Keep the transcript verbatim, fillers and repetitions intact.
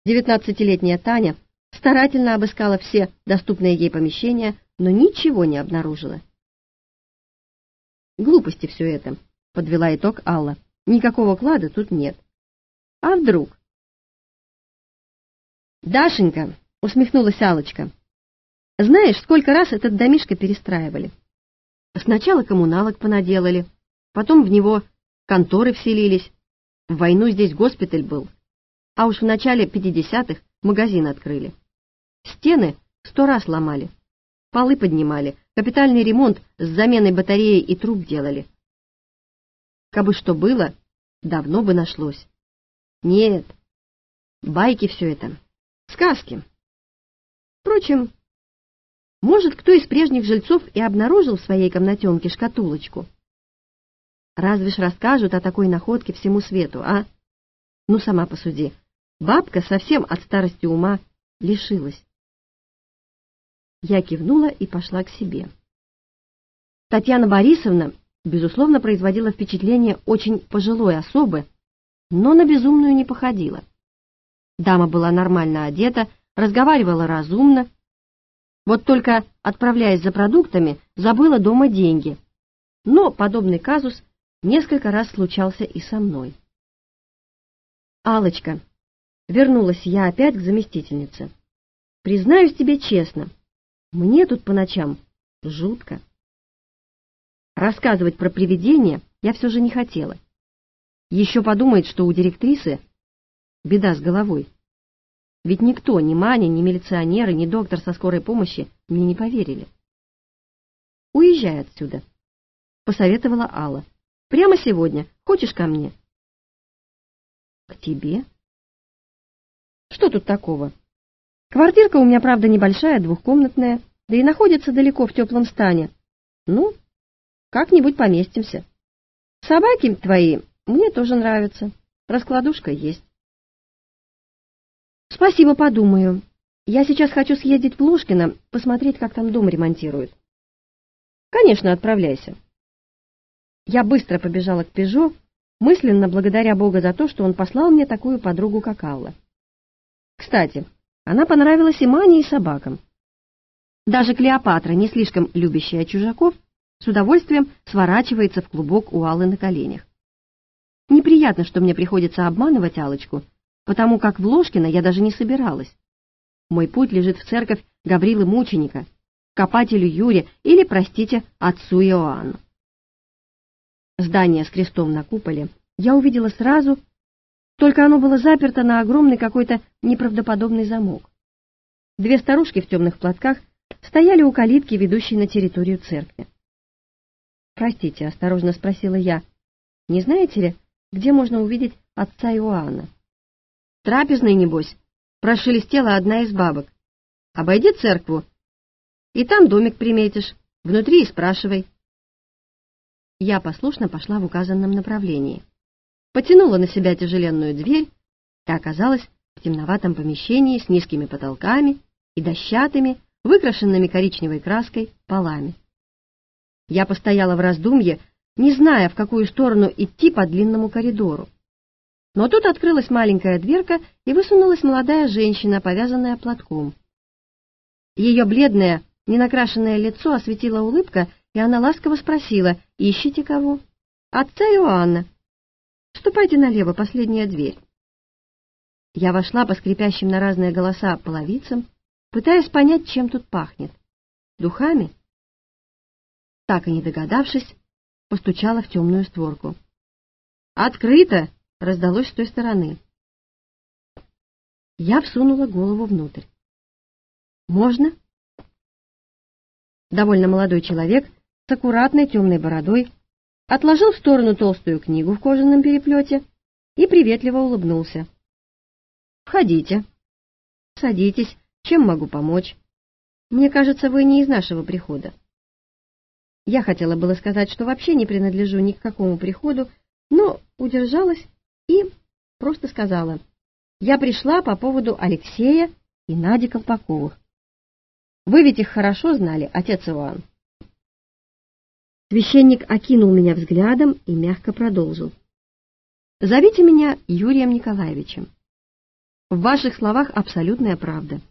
Девятнадцатилетняя Таня старательно обыскала все доступные ей помещения, но ничего не обнаружила. «Глупости все это», — подвела итог Алла. «Никакого клада тут нет. А вдруг?» «Дашенька», — усмехнулась Аллочка, — «знаешь, сколько раз этот домишко перестраивали? Сначала коммуналок понаделали, потом в него конторы вселились. В войну здесь госпиталь был, а уж в начале пятидесятых магазин открыли. Стены сто раз ломали, полы поднимали, капитальный ремонт с заменой батареи и труб делали. Кабы что было, давно бы нашлось. Нет, байки все это, сказки. Впрочем, может, кто из прежних жильцов и обнаружил в своей комнатенке шкатулочку? Разве ж расскажут о такой находке всему свету, а? Ну, сама посуди, бабка совсем от старости ума лишилась». Я кивнула и пошла к себе. Татьяна Борисовна, безусловно, производила впечатление очень пожилой особы, но на безумную не походила. Дама была нормально одета, разговаривала разумно, вот только, отправляясь за продуктами, забыла дома деньги. Но подобный казус несколько раз случался и со мной. «Аллочка», — вернулась я опять к заместительнице, — «признаюсь тебе честно, мне тут по ночам жутко». Рассказывать про привидения я все же не хотела. Еще подумает, что у директрисы беда с головой. Ведь никто, ни Маня, ни милиционеры, ни доктор со скорой помощи мне не поверили. «Уезжай отсюда», — посоветовала Алла. «Прямо сегодня. Хочешь ко мне?» «К тебе?» «Что тут такого? Квартирка у меня, правда, небольшая, двухкомнатная, да и находится далеко в теплом стане. Ну, как-нибудь поместимся. Собаки твои мне тоже нравятся. Раскладушка есть». «Спасибо, подумаю. Я сейчас хочу съездить в Ложкино, посмотреть, как там дом ремонтируют». «Конечно, отправляйся». Я быстро побежала к Пежо, мысленно благодаря Бога за то, что он послал мне такую подругу, как Алла. Кстати, она понравилась и Мане, и собакам. Даже Клеопатра, не слишком любящая чужаков, с удовольствием сворачивается в клубок у Аллы на коленях. Неприятно, что мне приходится обманывать Аллочку, потому как в Ложкино я даже не собиралась. Мой путь лежит в церковь Гаврилы Мученика, копателю Юре или, простите, отцу Иоанну. Здание с крестом на куполе я увидела сразу, только оно было заперто на огромный какой-то неправдоподобный замок. Две старушки в темных платках стояли у калитки, ведущей на территорию церкви. «Простите», — осторожно спросила я, — «не знаете ли, где можно увидеть отца Иоанна?» «Трапезной, небось», — прошелестела одна из бабок. «Обойди церкву, и там домик приметишь, внутри и спрашивай». Я послушно пошла в указанном направлении, потянула на себя тяжеленную дверь и оказалась в темноватом помещении с низкими потолками и дощатыми, выкрашенными коричневой краской, полами. Я постояла в раздумье, не зная, в какую сторону идти по длинному коридору. Но тут открылась маленькая дверка, и высунулась молодая женщина, повязанная платком. Ее бледное, ненакрашенное лицо осветила улыбка, и она ласково спросила: «Ищете кого?» «Отца Иоанна. Ступайте налево, последняя дверь». Я вошла по скрипящим на разные голоса половицам, пытаясь понять, чем тут пахнет. Духами? Так и не догадавшись, постучала в темную створку. «Открыто!» — раздалось с той стороны. Я всунула голову внутрь. «Можно?» Довольно молодой человек с аккуратной темной бородой отложил в сторону толстую книгу в кожаном переплете и приветливо улыбнулся. «Входите. Садитесь. Чем могу помочь? Мне кажется, вы не из нашего прихода». Я хотела было сказать, что вообще не принадлежу ни к какому приходу, но удержалась и просто сказала: «Я пришла по поводу Алексея и Нади Колпаковых. Вы ведь их хорошо знали, отец Иоанн?» Священник окинул меня взглядом и мягко продолжил: «Зовите меня Юрием Николаевичем». В ваших словах абсолютная правда.